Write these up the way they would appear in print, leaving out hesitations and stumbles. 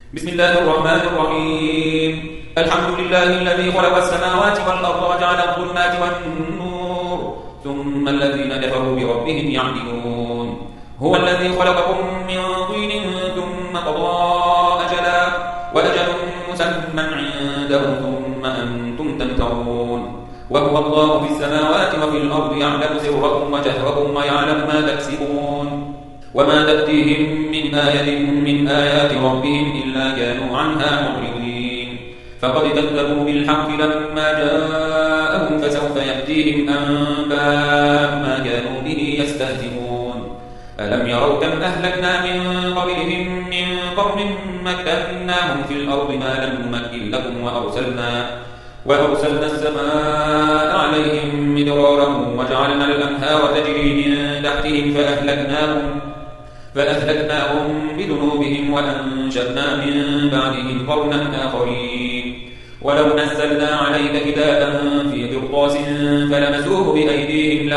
بسم الله الرحمن الرحيم. الحمد لله الذي خلق السماوات والأرض وجعل الظلمات والنور ثم الذين كفروا بربهم يعدلون. هو الذي خلقكم من طين ثم قضى أجلا وأجل مسمى عنده ثم أنتم تمترون. وهو الله في السماوات وفي الأرض يعلم سركم وجهركم ويعلم ما تكسبون. وما تأتيهم من آية من آيات ربهم إلا كانوا عنها معرضين. فقد كذبوا بالحق لما جاءهم فسوف يأتيهم أنباء ما كانوا به يستهزئون. ألم يروا كم أهلكنا من قبلهم من قرن مكناهم في الأرض ما لم نمكن لكم وأرسلنا السماء عليهم مدرارا وجعلنا الأنهار تجري من تحتهم فأهلكناهم بذنوبهم وأنشأنا من بعدهم قرنا آخرين. ولو نزلنا عليك كتابا في قرطاس فلمسوه بأيديهم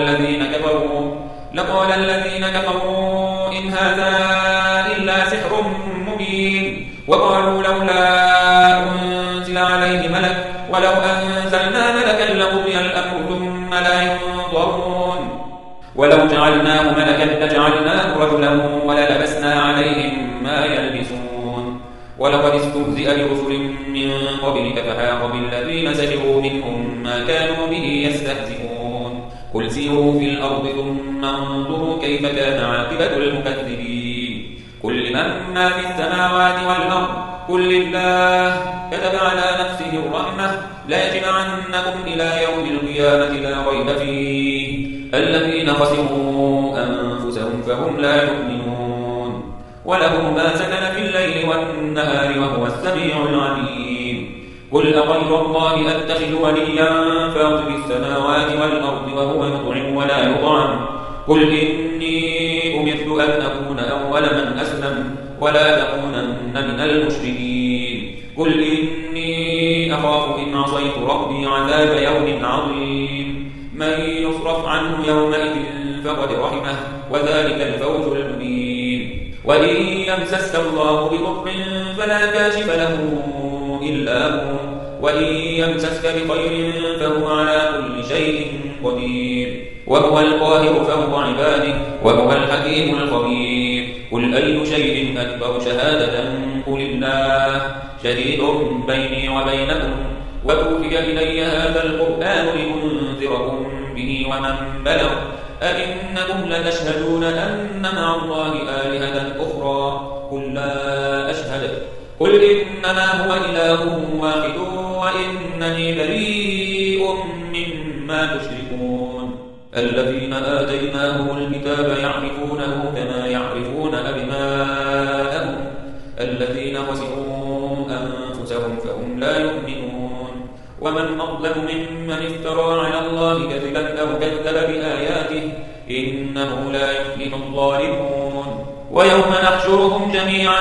لقال الذين كفروا إن هذا إلا سحر مبين. وقالوا لولا أنزل عليه ملك ولو أنزلنا ملكا لقضي الأمر ثم لا ينظرون. ولو جعلناه ملكا لجعلناه رجلا وللبسنا عليهم ما يلبسون. ولقد استهزئ برسل من قبلك فحاق بالذين سخروا منهم ما كانوا به يستهزئون. قل سيروا في الأرض ثم انظروا كيف كان عاقبة المكذبين. قل لمن ما في السماوات والأرض قل لله كتب على نفسه الرحمة ليجمعنكم إلى يوم القيامة لا ريب فيه الذين خسروا أنفسهم فهم لا يؤمنون. وله ما سكن في الليل والنهار وهو السميع العليم. قل أغير الله أتخذ وليا فاطر السماوات والأرض وهو يطعم ولا يطعم. قل إني أمرت أن أكون أول من أسلم ولا تكونن من المشركين. قل إني أخاف إن عصيت ربي عذاب يوم عظيم. من يصرف عنه يومئذ فقد رحمه وذلك الفوز المبين. وإن يمسسك الله بضر فلا كاشف له إلا هو وإن يمسسك بخير فهو على كل شيء قدير. وهو القاهر فوق عباده وهو الحكيم الخبير. قل أي شيء أكبر شهادة قل الله شهيد بيني وبينكم وأوحي إلي هذا القرآن لأنذركم به ومن بلغ أئنكم لتشهدون أن مع الله آلهة أخرى قل لا أشهد قل إنما هو إله واحد وإنني بريء مما تشركون. الذين آتيناهم الكتاب يعرفونه كما يعرفون أبناءهم الذين خسروا أنفسهم فهم لا يؤمنون. ومن أظلم ممن افترى على الله كذبا أو كذب بآياته إنه لا يفلح الظالمون. ويوم نحشرهم جميعا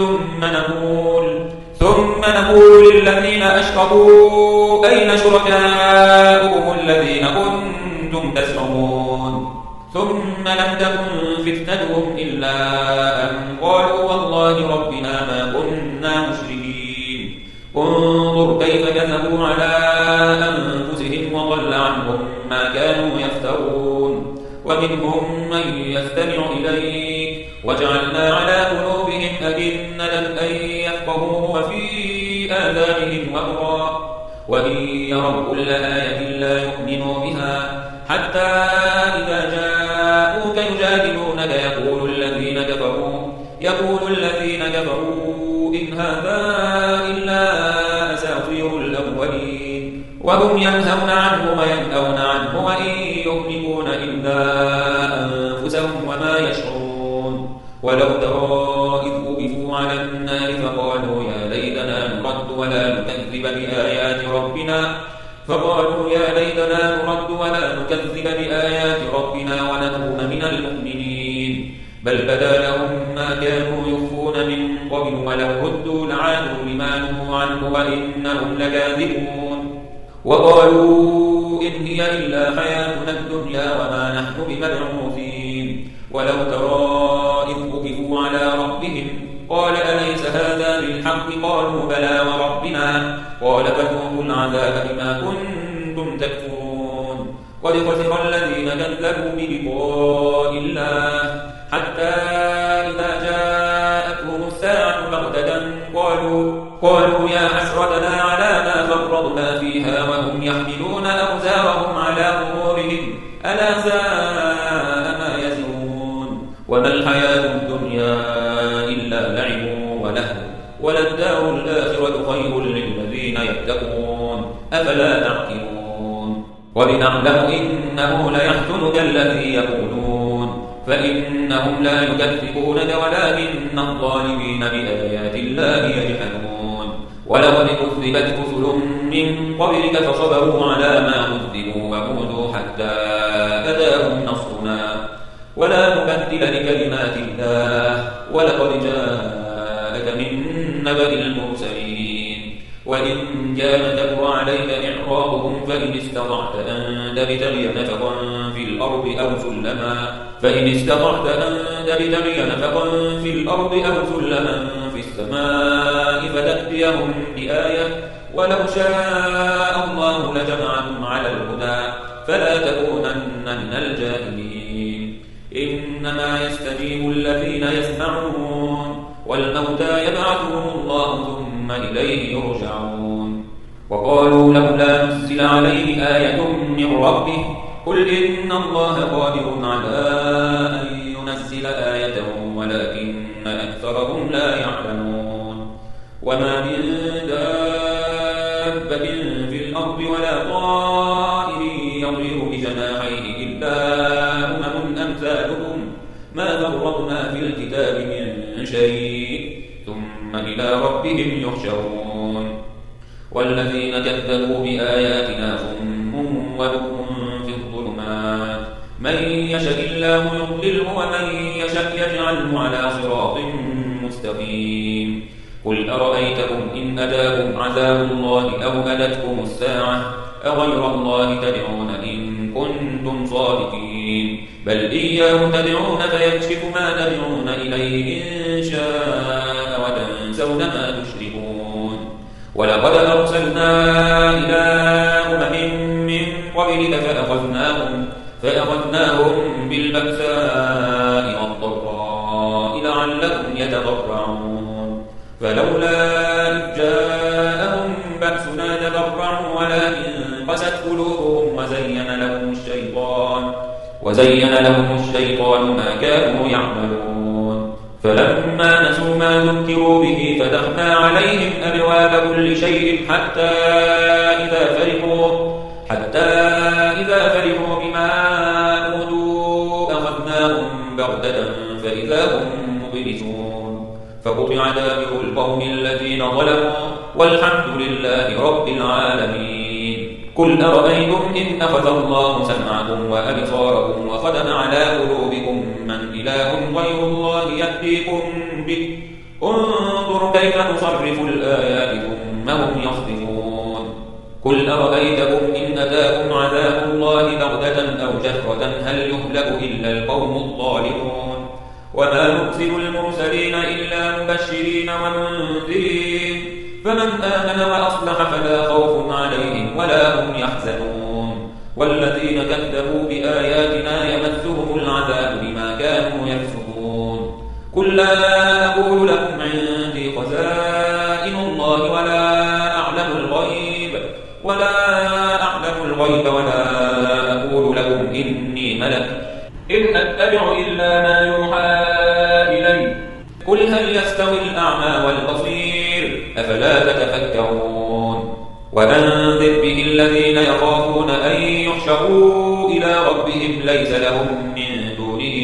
ثم نقول للذين أشركوا أين شركاؤكم الذين كنتم تزعمون. ثم لم تكن فتنتهم إلا أن قالوا والله ربنا ما كنا مشركين. انظر كيف كذبوا على أنفسهم وضل عنهم ما كانوا يفترون. ومنهم من يستمع إليك وجعلنا على قلوبهم أكنة أن يفقهوا وفي آذانهم وقرا وإن يروا كل آية لا يؤمنوا بها حتى إذا جاءوك يجادلونك يقول الذين كفروا إن هذا إلا أساطير الأولين. وهم ينهون عنه وينأون عنه وإن يهلكون إلا أنفسهم وما يشعرون. ولو ترى إذ وقفوا على النار فقالوا يا ليتنا نرد ولا نكذب بآيات ربنا ونكون من المؤمنين. بل بدا لهم ما كانوا يخفون من قبل ولو ردوا لعادوا لما نهوا عنه وإنهم لكاذبون. وقالوا إن هي إلا حياتنا الدنيا وما نحن بمبعوثين. ولو ترى إذ وقفوا على ربهم قال أليس هذا بالحق قالوا بلى وربنا قال فذوقوا العذاب بما كنتم تكفرون قد خسر الذين كذبوا بلقاء الله حتى إذا جاءتهم الساعة بغتة قالوا يا حسرتنا على ما فرطنا فيها وهم يحملون أوزارهم على ظهورهم ألا ساء ما يزرون وما الحياة الدنيا إلا لعب ولهو وللدار الآخرة خير للذين يتقون أفلا تعقلون ولنعلم إنه ليحزنك الذي يقولون فإنهم لا يكذبونك ولكن الظالمين بآيات الله يجحدون ولقد كذبت رسل من قبلك فصبروا على ما كذبوا وأوذوا حتى أتاهم نصرنا ولا مبدل لكلمات الله ولقد جاءك من نبأ المرسلين وإن كان كبر عليك إعراضهم فإن استطعت أن تبتغي نفقا في الأرض أو سلما في السماء فتأتيهم بآية ولو شاء الله لجمعهم على الهدى فلا تكونن من الجاهلين إنما يستجيب الذين يسمعون والموتى يبعثهم الله ثم إليه يرجعون وقالوا لولا نزل عليه آية من ربه قل إن الله قادر على أن ينزل آية ولكن أكثرهم لا يعلمون وما من دابة في الأرض ولا طائر يطير بجناحيه إلا أمم أمثالكم ما فرطنا في الكتاب من شيء ثم إلى ربهم يحشرون والذين كذبوا بآياتنا صم وبكم في الظلمات من يشاء الله يضلله ومن يشاء يجعله على صراط مستقيم قل أرأيتكم إن أتاكم عذاب الله أو أتتكم الساعة أغير الله تدعون إن كنتم صادقين بل إياه تدعون فيكشف ما تدعون إليه إن شاء وتنسون ما تشركون ولقد أرسلنا إلى أمم من قبلك فأخذناهم بالبأساء والضراء لعلهم يتضرعون فلولا إذ جاءهم بأسنا تضرعوا ولكن قست قلوبهم وزين لهم الشيطان ما كانوا يعملون فلما نسوا ما ذكروا به فتحنا عليهم أبواب كل شيء حتى إذا فرحوا بما أوتوا أخذناهم بغتة فإذا هم مبلسون فقطع دابر القوم الذين ظلموا والحمد لله رب العالمين قل أرأيتم إن أخذ الله سمعكم وأبصاركم وختم على قلوبكم من إله غير الله يأتيكم به انظر كيف نصرف الآيات ثم هم يصدفون قل أرأيتكم إن أتاكم عذاب الله بغتة أو جهرة هل يهلك إلا القوم الظالمون وما نرسل المرسلين إلا مبشرين ومنذرين فمن آمن وأصلح فلا خوف عليهم ولا هم يحزنون والذين كذبوا بآياتنا يمسهم العذاب بما كانوا يفسقون قل لا أقول لكم عندي خزائن الله ولا أعلم الغيب ولا أقول لكم إني ملك إن أتبع إلا ما يوحى إلي قل هل يستوي الأعمى والبصير أفلا تتفكرون وأنذر به الذين يخافون أن يحشروا إلى ربهم ليس لهم من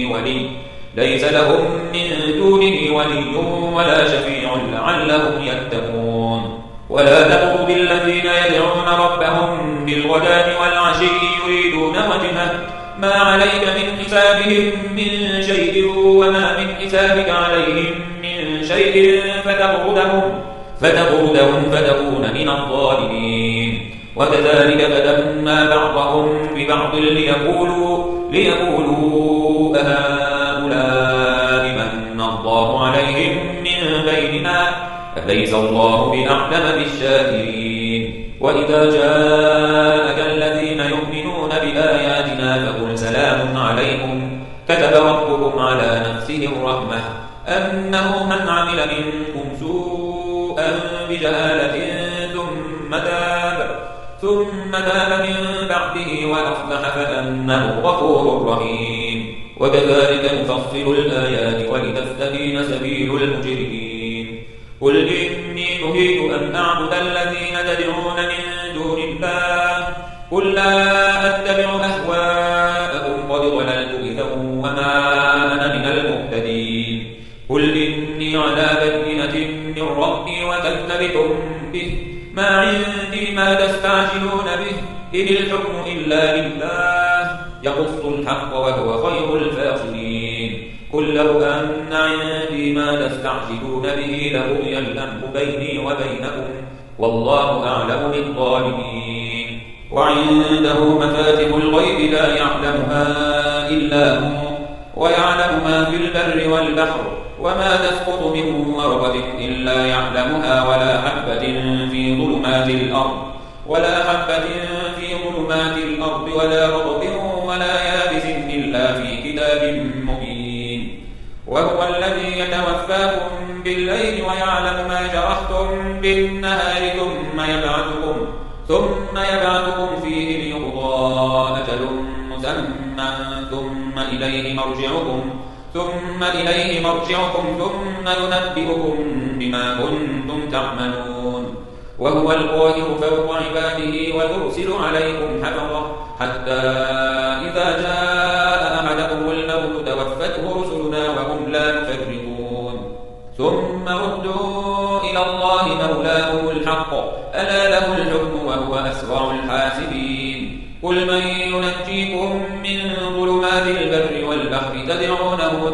دونه ولي ولا شفيع لعلهم يتقون ولا تطغوا بالذين يدعون ربهم بالغداة والعشي يريدون وجهه ما عليك من حسابهم من شيء وما من حسابك عليهم من شيء فتغردهم فتكون من الظالمين وكذلك فتنا بعضهم ببعض ليقولوا أهؤلاء من الله عليهم من بيننا أليس الله بأعلم بالشاكرين وإذا جاءك الذين يؤمنون بآياتنا فقل سلام عليكم كتب ربكم على نفسه الرحمة أنه من عمل منكم سوءا بجهالة ثم تاب من بعده وأصلح فأنه غفور رحيم وكذلك نفصل الآيات ولتستبين سبيل المجرمين قل إني نهيت أن أعبد الذين تدعون من دون الله قل لا أتبع أهواءكم قد ضللت إذا وما أنا من المهتدين قل إني على بينة من ربي وكذبتم به ما عندي ما تستعجلون به إن الحكم إلا لله يقص الحق وهو خير الفاصلين قل لو أن عندي ما تستعجلون به لقضي الأمر بيني وبينكم والله أعلم بالظالمين وعنده مفاتح الغيب لا يعلمها إلا هو ويعلم ما في البر والبحر وما تسقط من ورقة إلا يعلمها ولا حبة في ظلمات الأرض ولا رطب ولا يابس إلا في كتاب مبين وهو الذي يتوفاكم بالليل ويعلم ما جرحتم بالنهار ثم يبعثكم فيه ليقضى أجل مسمى ثم إليه مرجعكم ثم ينبئكم بما كنتم تعملون وهو القاهر فوق عباده ويرسل عليكم حفظة حتى إذا جاء أحدكم الموت توفته رسلنا وهم لا يفرطون ثم ردوا إلى الله مولاهم الحق ألا له الحكم وهو أسرع الحاسبين قل من ينجيكم من ظلمات البر والبحر تدعونه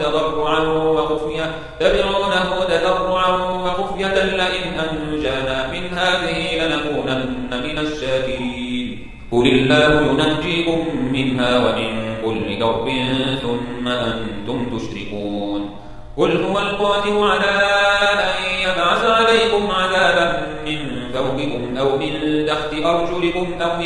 تضرعا وخفية لئن أنجانا من هذه لنكونن من الشاكرين قل الله ينجيكم منها ومن كل كرب ثم أنتم تشركون قل هو القادر على أن يبعث عليكم عذابا من فوقكم أو من تحت أرجلكم أو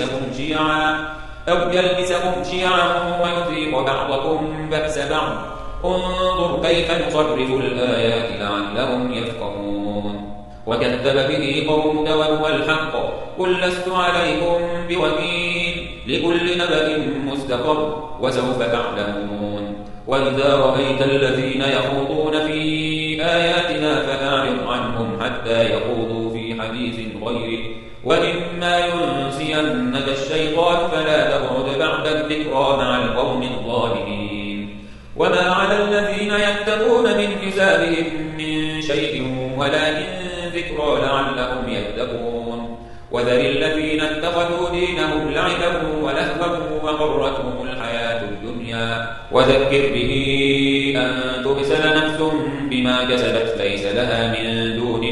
يلبسكم شيعا ويذيق بعضكم بأس بعض انظر كيف نصرف الآيات لعلهم يفقهون وكذب به قومك وهو الحق قل لست عليكم بوكيل لكل نبأ مستقر وسوف تعلمون وإذا رأيت الذين يخوضون في آياتنا فأعرض عنهم حتى يخوضوا في حديث غيره وإما ينسينك الشيطان فلا تقعد بعد الذكرى مع القوم الظالمين وما على الذين يتقون من حسابهم من شيء ولكن ذكرى لعلهم يتقون وذر الذين اتخذوا دينهم لعبا ولهوا وغرتهم الحياة الدنيا وذكر به أن تبسل نفس بما كسبت ليس لها من دون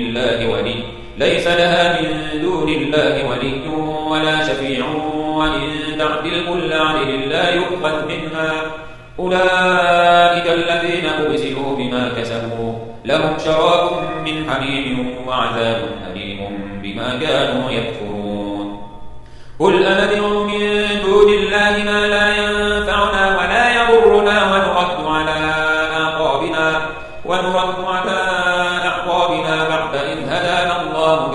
الله ولي ولا شفيع وإن تعدل كل عدل لا يؤخذ منها أولئك الذين أبسلوا بما كسبوا لهم شراب من حميم وعذاب أليم بما كانوا يكفرون قل أندعو من دون الله ما لا ينفعنا ولا يضرنا ونرد على أعقابنا بعد إذ هدانا الله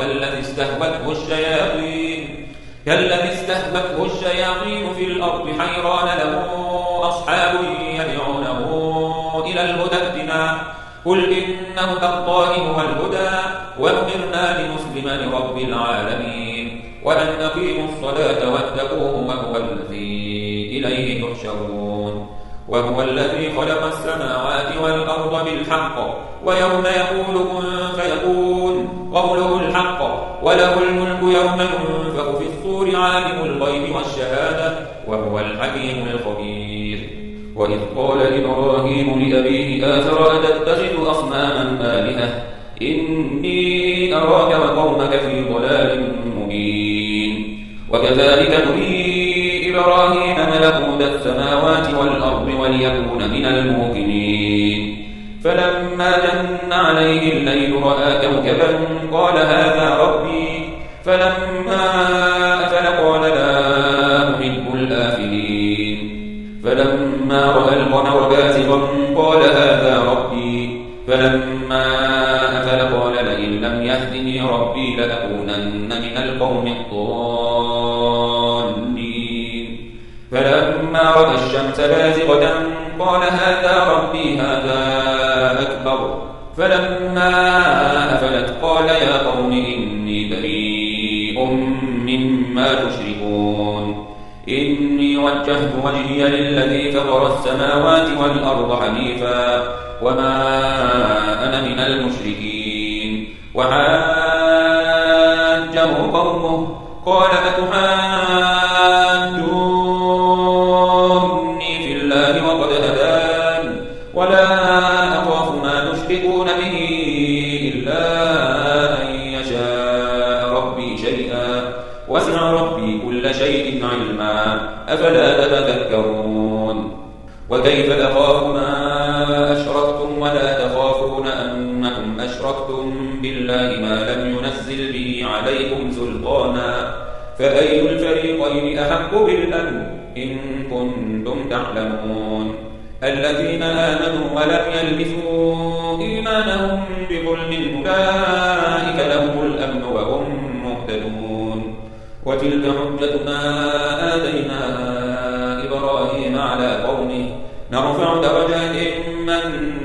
كالذي استهبته الشياطين في الأرض حيران له أصحاب يدعونه إلى الهدى ائتنا قل إن هدى الله هو الهدى وأمرنا لنسلم لرب العالمين وأن أقيموا الصلاة واتقوه وهو الذي إليه تحشرون وهو الذي خلق السماوات والأرض بالحق ويوم يقول كن فيكون قوله الحق وله الملك يوم ينفخ في الصور عالم الغيب والشهادة وهو الحكيم الخبير وإذ قال إبراهيم لأبيه آزر أتتخذ أصناما آلهة إني أراك وقومك في ضلال مبين وكذلك نري إبراهيم ملكوت السماوات والأرض وليكون من الموقنين فلما جن عليه الليل رأى كوكبا قال هذا ربي فلما أفل قال لا أحب الآفلين فلما رأى القمر بازغا قال هذا ربي فلما أفل قال لئن لم يهدني ربي لأكونن من القوم الضالين فلما رأى الشمس بازغة قال هذا ربي هذا أكبر فلما أفلت قال يا قوم إني بريء مما تشركون إني وجهت وجهي للذي فطر السماوات والأرض حنيفا وما أنا من المشركين وحاجه قومه قال أتحاجوني في الله وقد هدان ولا أخاف ما تشركون به إلا أن يشاء ربي شيئا وسع ربي كل شيء علما أفلا تتذكرون وكيف أخاف ما أشركتم ولا تخافون أنكم أشركتم بالله ما لم ينزل به عليكم سلطانا فأي الفريقين أحق بالأمن إن كنتم تعلمون الذين آمنوا ولم يلبسوا إيمانهم بظلم أولئك لهم الأمن وهم مهتدون وتلك حجتنا آتيناها إبراهيم على قومه نرفع درجات من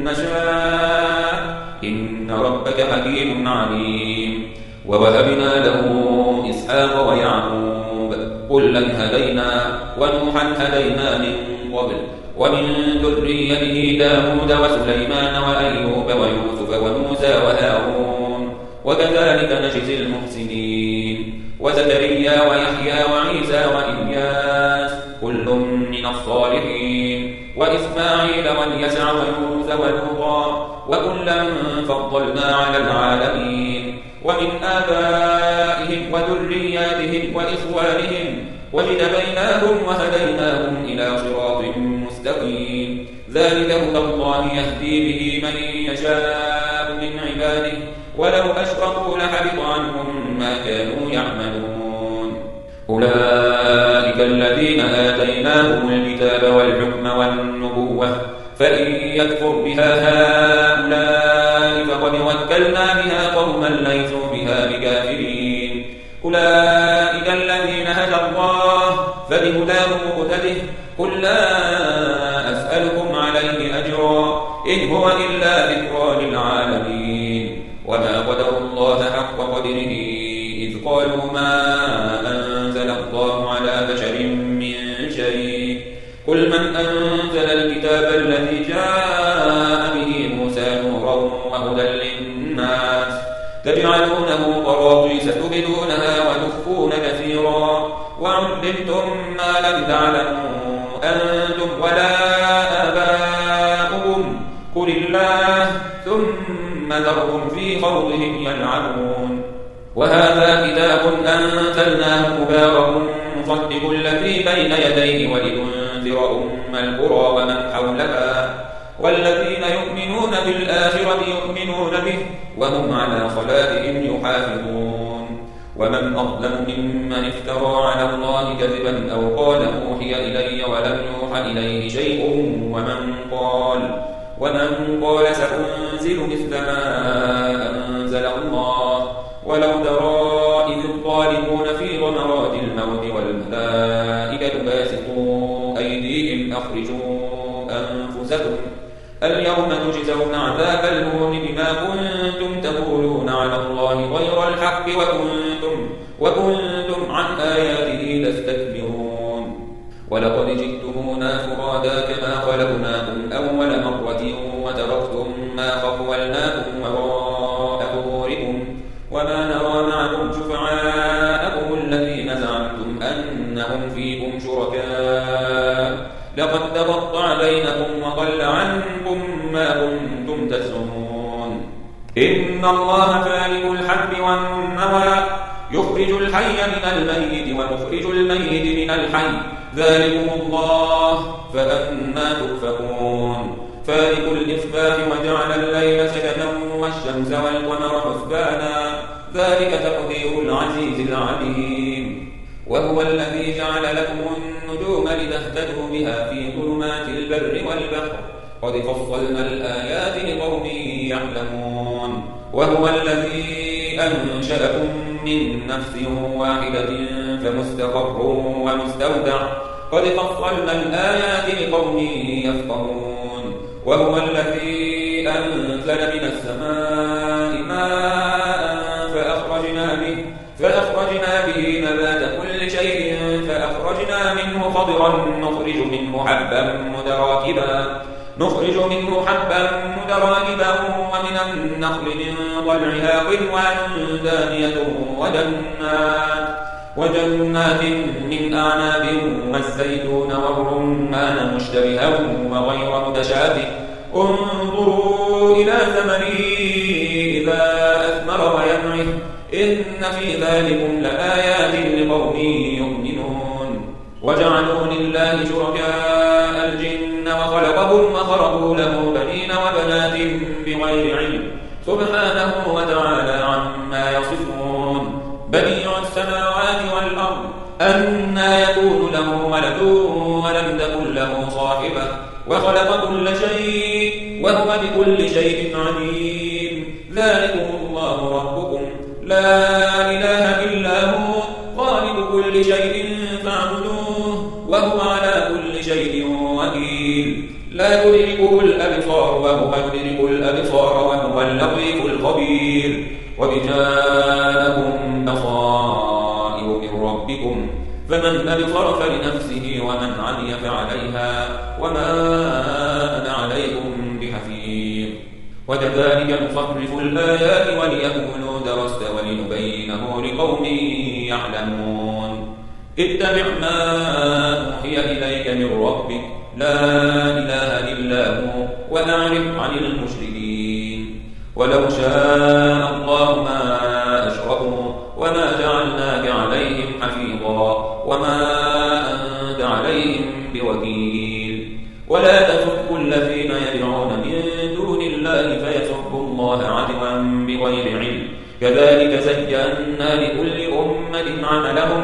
نشاء إن ربك حكيم عليم ووهبنا له إسحاق ويعقوب كلا هدينا ونوحا هدينا من قبل ومن ذريته داود وسليمان وأيوب ويوسف وموسى وهارون وكذلك نجزي المحسنين وزكريا ويحيى وعيسى وإلياس كل من الصالحين وإسماعيل واليسع ويونس ولوطا وكلا فضلنا على العالمين ومن آبائهم وذرياتهم وإخوانهم واجتبيناهم وهديناهم إلى صراط مستقيم ذلك هدى الله يهدي به من يشاء من عباده ولو أشركوا لحبط عنهم ما كانوا يعملون أولئك الذين آتيناهم الكتاب والحكم والنبوة فإن يكفر بها هؤلاء فقد وكلنا بها قوما ليسوا بها بكافرين أولئك الذين هدى الله فبهداه مقتده قل لا أسألكم عليه أجرا إن هو إلا ذكرى للعالمين وما قدروا الله حق قدره إذ قالوا ما أنزل الله على بشر من شيء قل من أنزل الكتاب الذي جاء به موسى نورا وهدى للناس تجعلونه قراطيس تبدونها وتخفون كثيرا وعلمتم ما لم تعلموا أنتم ولا آباؤكم قل الله ثم ذرهم في خوضهم يلعبون وهذا كتاب أنزلناه مبارك مصدق الذي بين يديه ولتنذر أم القرى ومن حولها والذين يؤمنون بالآخرة يؤمنون به وهم على صلاتهم يحافظون ومن أظلم ممن افترى على الله كذبا أو قال أوحي إلي ولم يوحى إليه شيء ومن قال سأنزل مثل ما أنزل الله ولو ترى إذ الظالمون في غمرات الموت والملائكة باسطوا أيديهم أخرجوا أنفسكم اليوم تجزون عذاب الهون بما كنتم تقولون على الله غير الحق وكنتم عن آياته تستكبرون ولقد جئتمونا فرادا كما خلقناكم أول مرة وتركتم ما خولناكم وراء ظهوركم وما نرى معكم شفعاءكم الذين زعمتم أنهم فيكم شركاء لقد تقطع بينكم وضل عنكم ما كنتم تزعمون إن الله فالق الحب والنوى يخرج الحي من الميت ومخرج الميت من الحي ذلكم الله فأنى تؤفكون فالق الإصباح وجعل الليل سكنا والشمس والقمر حسبانا ذلك تقدير العزيز العليم وهو الذي جعل لكم النجوم لتهتدوا بها في ظلمات البر والبحر قد فصلنا الآيات لقوم يعلمون وهو الذي أنشأكم من نفس واحدة فمستقر ومستودع قد فصلنا الآيات لقوم يفقهون وهو الذي أنزل من السماء ماء فأخرجنا به نبات كل شيء فأخرجنا منه خضرا نخرج منه حبا متراكبا ومن النخل من طلعها قنوان دانية وجنات من أعناب والزيتون والرمان مشتبها وغير متشابه انظروا إلى ثمره إذا أثمر وينعه إن في ذلكم لآيات لقوم يؤمنون وجعلوا لله شركاء الجن وخلقهم وخرقوا له بنين وبنات بغير علم سبحانه وتعالى عما يصفون بديع السماوات والأرض أنى يكون له ولد ولم تكن له صاحبة وخلق كل شيء وهو بكل شيء عليم ذلكم الله ربكم لا إله إلا هو خالق كل شيء فاعبدوه وهو على كل شيء وكيل لا تدركه الأبصار وهو يدرك الأبصار وهو اللطيف الخبير وبجاءكم بصائر من ربكم فمن أبصر فلنفسه ومن عمي فعليها وما أنا عليكم بحفيظ وكذلك نصرف الآيات وليقولوا درست ولنبينه لقوم يعلمون اتبع ما أوحي إليك من ربك لا إله إلا هو وأعرض عن المشركين ولو شاء الله ما أشركوا وما جعلناك عليهم حفيظا وما أنت عليهم بوكيل ولا تسبوا الذين يدعون من دون الله فيسبوا الله عدوا بغير علم كذلك زينا لكل أمة عملهم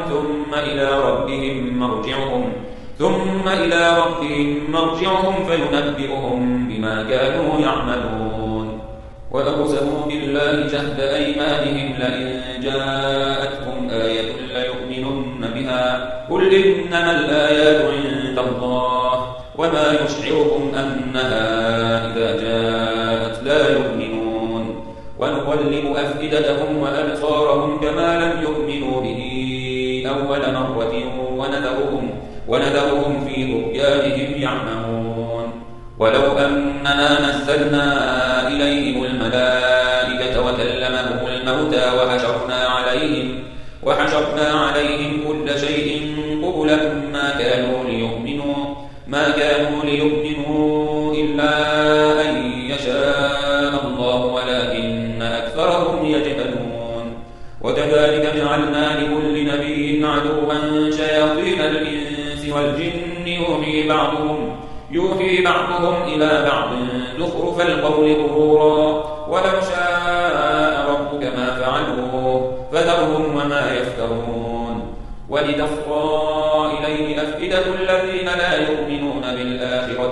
ثم إلى ربهم مرجعهم فينبئهم بما كانوا يعملون وأقسموا بالله جهد أيمانهم لئن جاءتهم آية ليؤمنن بها قل إنما الآيات عند الله وما يشعركم أنها إذا جاءت لا يؤمنون ونقلب أفئدتهم وأبصارهم كما لم يؤمنوا به أول مرة ونذرهم في طغيانهم يعمهون ولو أننا نزلنا إليهم الملائكة وكلمهم الموتى وحشرنا عليهم كل شيء قبلا ما كانوا ليؤمنوا إلا أن يشاء الله ولكن أكثرهم يجهلون وكذلك جعلنا لكل نبي عدوا شياطين الإنس والجن يوحي بعضهم إلى بعض زخرف القول غرورا ولو شاء ربك ما فعلوه فذرهم وما يفترون ولتصغى إليه أفئدة الذين لا يؤمنون بالآخرة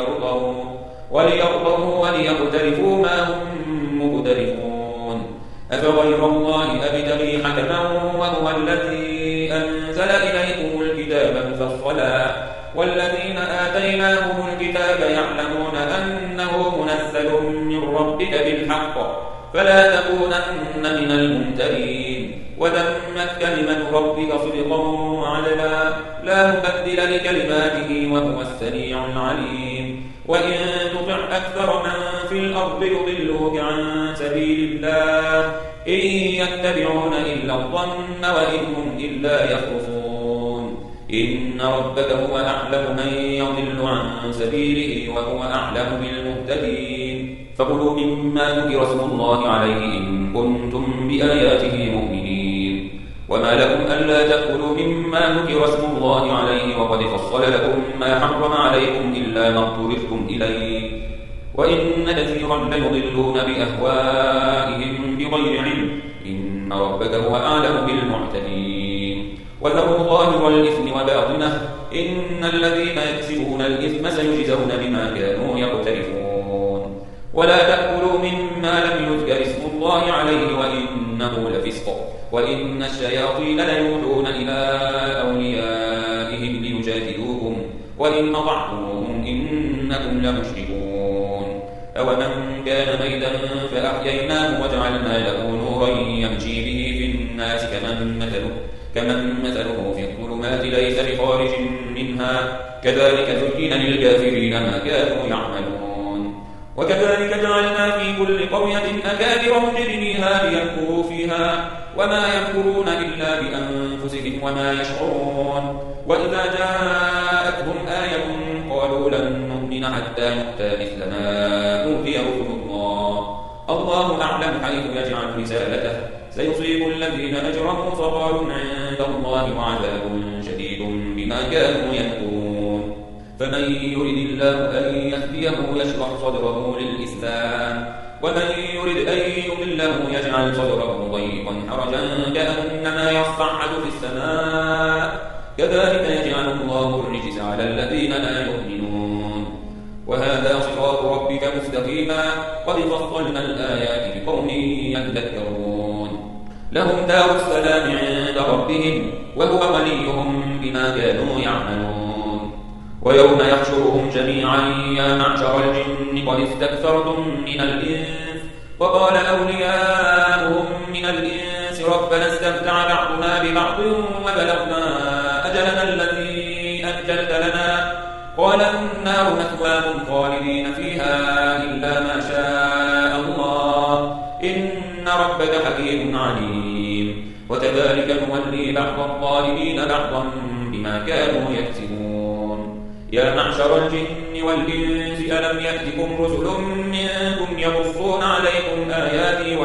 وليرضوا وليقترفوا ما هم مقترفون أفغير الله أبتغي حكما وهو الذي أنزل إليكم الكتاب مفصلا والذين آتيناهم الكتاب يعلمون أنه منزل من ربك بالحق فلا تكونن من الممترين وتمت كلمة ربك صدقا وعدلا لا مبدل لكلماته وهو السميع العليم وإن تطع أكثر من في الأرض يضلوك عن سبيل الله إن يتبعون إلا الظن وإن هم إلا يخرصون إن ربك هو أعلم من يضل عن سبيله وهو أعلم بالمهتدين فكلوا مما ذكر اسم الله عليه إن كنتم بآياته مؤمنين وما لكم ألا تأكلوا مما ذكر اسم الله عليه وقد فصل لكم ما حرم عليكم إلا ما اضطررتم إليه وإن كثيرا ليضلون بأهوائهم بغير علم إن ربك هو أعلم بالمعتدين وذروا ظاهر الإثم وباطنه إن الذين يكسبون الإثم سيجزون بما كانوا يقترفون ولا تأكلوا مما لم يذكر اسم الله عليه وإنه لفسق وإن الشياطين ليوحون إلى أوليائهم ليجادلوكم وإن أطعتموهم إنكم لمشركون أومن كان ميتا فأحييناه وجعلنا له نورا يمشي به في الناس كمن مثله في الظلمات ليس بخارج منها كذلك زين للكافرين ما كانوا يعملون وكذلك جعلنا في كل قرية أكابر مجرميها ليمكروا فيها وما يمكرون إلا بأنفسهم وما يشعرون وإذا جاءتهم آية قالوا لن نؤمن حتى نؤتى مثل ما أوتي رسل الله أعلم حيث يجعل رسالته سيصيب الذين أجرموا صغار عند الله وعذاب شديد بما كانوا يمكرون فمن يرد الله أن يهديه يشرح صدره للإسلام ومن يرد أن يضله يجعل صدره ضيقا حرجا كأنما يصعد في السماء كذلك يجعل الله الرجس على الذين لا يؤمنون وهذا صراط ربك مستقيما قد فصلنا الآيات لقوم يذكرون لهم دار السلام عند ربهم وهو وليهم بما كانوا يعملون ويوم يحشرهم جميعا يا معشر الجن قد استكثرتم من الإنس وقال أولياؤهم من الإنس ربنا استمتع بعضنا ببعض وبلغنا أجلنا الذي أجلت لنا قال النار مثواكم خالدين فيها إلا ما شاء الله إن ربك حكيم عليم وكذلك نولي بعض الظالمين بعضا بما كانوا يكسبون يا معشر الجن والإنس ألم يأتكم رسل منكم يقصون عليكم آياتي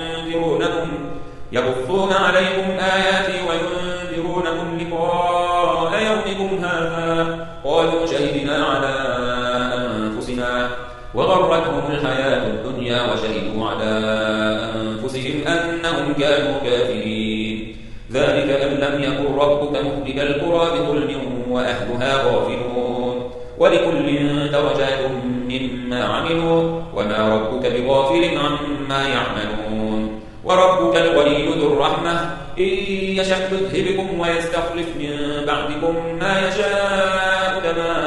وينذرونكم لقاء يومكم هذا قالوا شهدنا على أنفسنا وغرتهم الحياة الدنيا وشهدوا على أنفسهم أنهم كانوا كافرين ذلك أن لم يكن ربك مهلك القرى بظلم وأهلها غافلون ولكل درجات مما عملوا وما ربك بغافل عما يعملون وربك الغني ذو الرحمة إن يشأ يذهبكم ويستخلف من بعدكم ما يشاء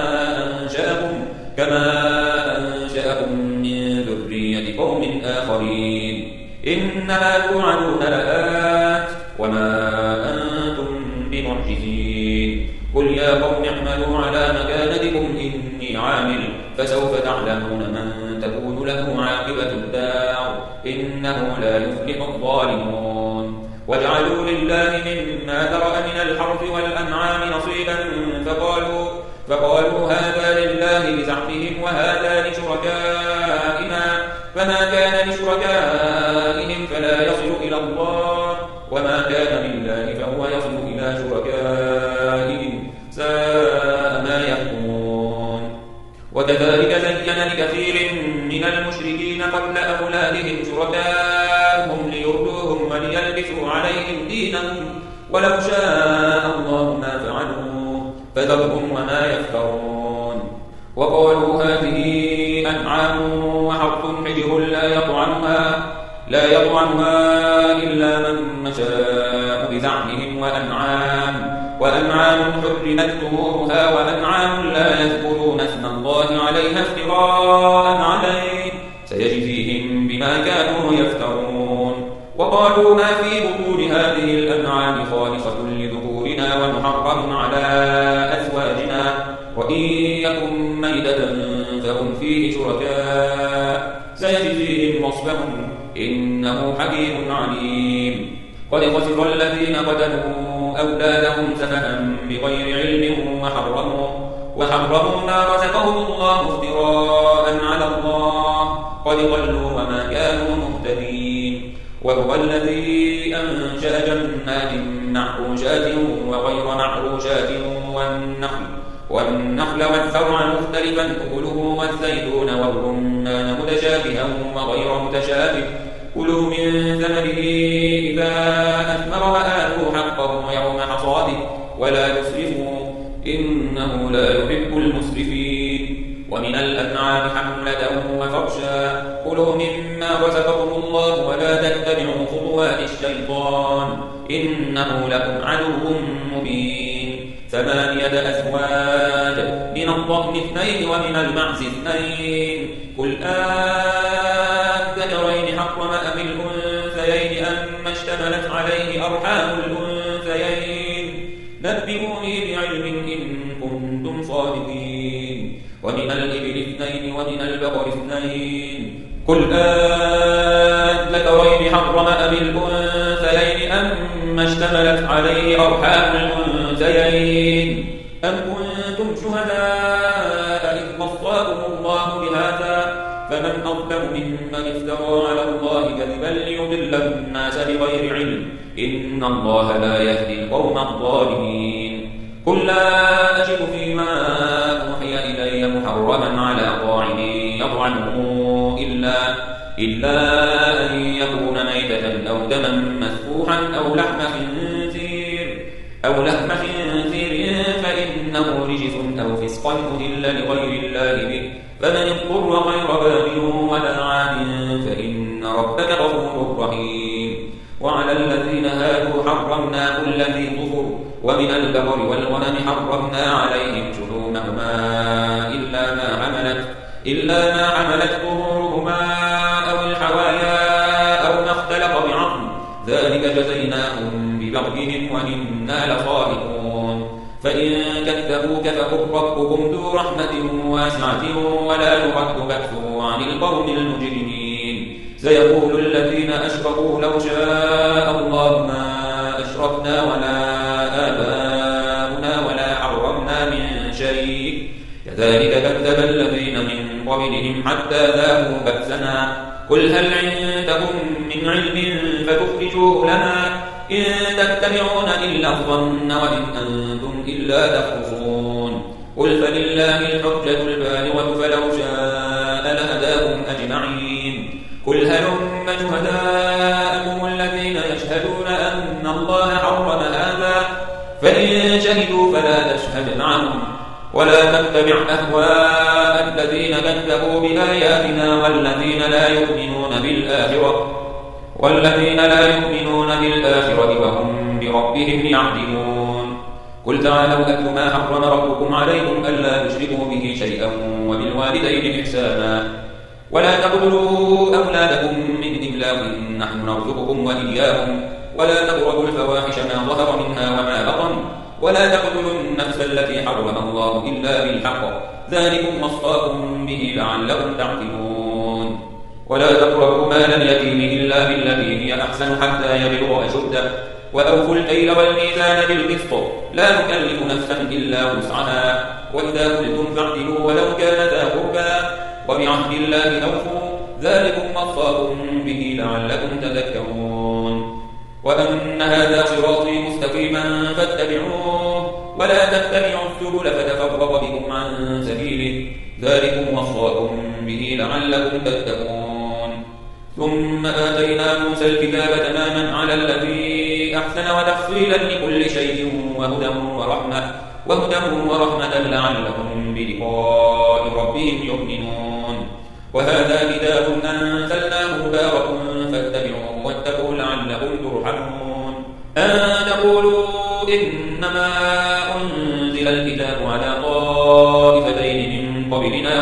كما أنشأكم من ذرية قوم آخرين إنما توعدون لآت وما أنتم بمعجزين قل يا قوم اعملوا على مكانتكم إني عامل فسوف تعلمون من تكون له عاقبة الدار إنه لا يفلح الظالمون وجعلوا لله مما ذرأ من الحرث والأنعام نصيبا فقالوا هذا لله بزعمهم وهذا لشركائنا فما كان لشركائهم فلا يصل إلى الله وما كان لله فهو يصل إلى شركائهم ساء ما يحكمون وكذلك زين لكثير من المشركين قتل أولادهم شركاءهم ليردوهم وليلبسوا عليهم دينهم ولو شاء الله ما فعلوه فذرهم وما يفترون وقالوا هذه أنعام وحرث حجر لا يطعمها إلا من نشاء بزعمهم وأنعام حرمت ظهورها وأنعام لا يذكرون اسم الله عليها افتراء عليه سيجزيهم بما كانوا يفترون وقالوا ما في بطون هذه الأنعام خالصة لذكورنا ومحرم على أزواجنا وإن يكن ميتة فهم فيه شركاء سيجزيهم وصفهم إنه حكيم عليم قد خسر الذين قتلوا أولادهم سفها بغير علم وحرموا ما رزقهم الله افتراء على الله قد ضلوا وما كانوا مهتدين وهو الذي أنشأ جنات معروشات وغير معروشات والنخل والزرع مختلفا أكله والزيتون والرمان متشابها وغير متشابه كلوا من ثمره إذا أثمر وآتوا حقه يوم حصاده ولا تسرفوا إنه لا يحب المسرفين ومن الأنعام حملة وفرشا كلوا مما رزقكم الله ولا تتبعوا خطوات الشيطان إنه لكم عدو مبين 8 أزواج من الضأن 2 ومن المعز 2 قل الذكرين حرم أم الأنثيين أما اشتملت عليه أرحام الأنثيين نبئوني بعلم إن كنتم صادقين ومن الإبل 2 ومن البقر 2 قل الذكرين حرم أم الأنثيين أما اشتملت عليه أرحام الأنثيين أم كنتم شهداء إذ وصاكم الله بهذا فمن أظلم ممن افترى على الله كذبا ليضل الناس بغير علم إن الله لا يهدي القوم الظالمين قل لا أجد فيما أوحي إلي محرما على طاعم يطعمه إلا أن يكون ميتة أو دما مسفوحا أو لحم خنزير فإنه رجس أو فسقا أهل لغير الله به فمن اضطر غير باغ ولا عاد فإن ربك غفور رحيم وعلى الذين هادوا حرمنا كل ذي ظفر ومن البقر والغنم حرمنا عليهم شحومهما إلا ما حملت ظهورهما أو الحوايا أو ما اختلط بعظم ذلك جزيناهم ببغيهم وإنا لصادقون فإن كذبوك فقل ربكم ذو رحمة واسعة ولا يرد بأسه عن القوم المجرمين سيقول الذين أشركوا لو شاء الله ما أشركنا ولا آباؤنا ولا حرمنا من شيء كذلك كذب الذين من قبلهم حتى ذاقوا بأسنا قل هل عندكم من علم فتخرجوه لنا إن تتبعون إلا الظن وإن أنتم إلا تخرصون قل فلله الحجة البالغة فلو شاء لهداكم أجمعين قل هلم شهداءكم الذين يشهدون أن الله حرم هذا فإن شهدوا فلا تشهد معهم ولا تتبع أهواء الذين كذبوا بآياتنا والذين لا يؤمنون بالآخرة وهم بربهم يعدلون قل تعالوا أتل ما حرم ربكم عليكم ألا تشركوا به شيئا وبالوالدين إحسانا ولا تقتلوا أولادكم من إملاق نحن نرزقكم وإياهم ولا تقربوا الفواحش ما ظهر منها وما بطن ولا تقتلوا النفس التي حرم الله إلا بالحق ذلكم وصاكم به لعلكم تعقلون ولا تقربوا مال اليتيم إلا بالتي هي أحسن حتى يبلغ أشده وأوفوا الكيل والميزان بالقسط لا نكلف نفسا إلا وسعها وإذا قلتم فاعدلوا ولو كان ذا قربى وبعهد الله أوفوا ذلكم وصاكم به لعلكم تذكرون وأن هذا صراطي مستقيما فاتبعوه ولا تتبعوا السبل فتفرق بكم عن سبيله ذلكم وصاكم به لعلكم تتقون ثم آتينا موسى الكتاب تماما على الذي أحسن وتفصيلا لكل شيء وهدى ورحمة لعلهم بلقاء ربهم يؤمنون وهذا كتاب أنزلناه مبارك فاتبعوه واتقوا لعلكم ترحمون أن تقولوا إنما أنزل الكتاب على طائفتين من قبلنا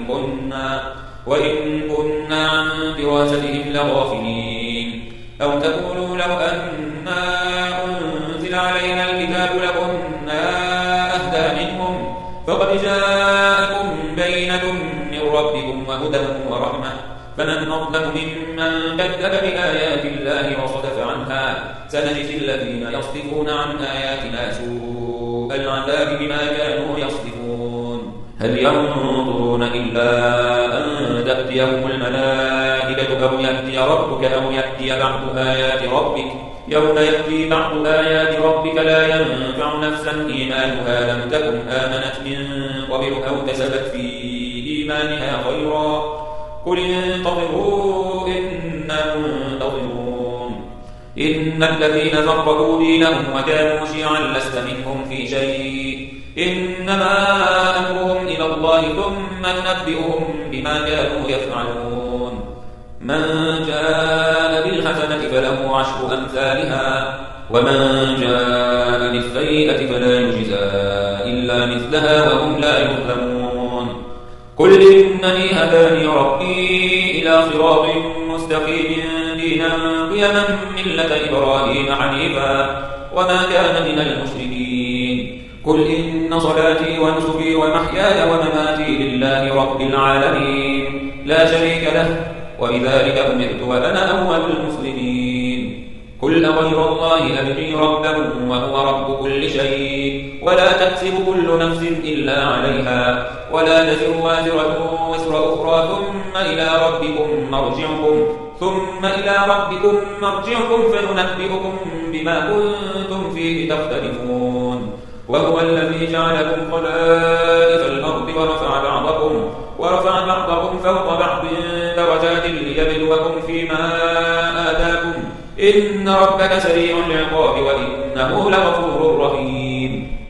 وإن كنا عن دراستهم لغافلين أو تقولوا لو أنا أنزل علينا الكتاب لكنا أهدى منهم فقد جاءكم بينة من ربكم وهدى ورحمة فمن أظلم ممن كذب بآيات الله وصدف عنها سنجزي الذين يصدفون عن آياتنا سوء العذاب بما كانوا يصدفون هل ينظرون إلا أن تأتيهم الملائكة أو يأتي ربك أو يأتي بعض آيات ربك يوم يأتي بعض آيات ربك لا ينفع نفسا إيمانها لم تكن آمنت من قبل أو كسبت في إيمانها خيرا قل انتظروا إنا منتظرون إن الذين فرقوا دينهم وكانوا شيعا لست منهم في شيء إنما أمرهم إلى الله ثم ينبئهم بما كانوا يفعلون من جاء بالحسنة فله عشر أمثالها ومن جاء بالسيئة فلا يجزى إلا مثلها وهم لا يظلمون قل إنني هداني ربي إلى صراط مستقيم دينا قيما ملة إبراهيم حنيفا وما كان من المشركين قل إن صلاتي ونسكي ومحياي ومماتي لله رب العالمين لا شريك له وبذلك أمرت وأنا أول المسلمين قل أغير الله أبغي ربا وهو رب كل شيء ولا تكسب كل نفس إلا عليها ولا تزر وازرة وزر أخرى ثم إلى ربكم مرجعكم فينبئكم بما كنتم فيه تختلفون وهو الذي جعلكم خلائف الأرض ورفع بعضكم فوق بعض درجات ليبلوكم فيما آتاكم إن ربك سريع العقاب وإنه لغفور رحيم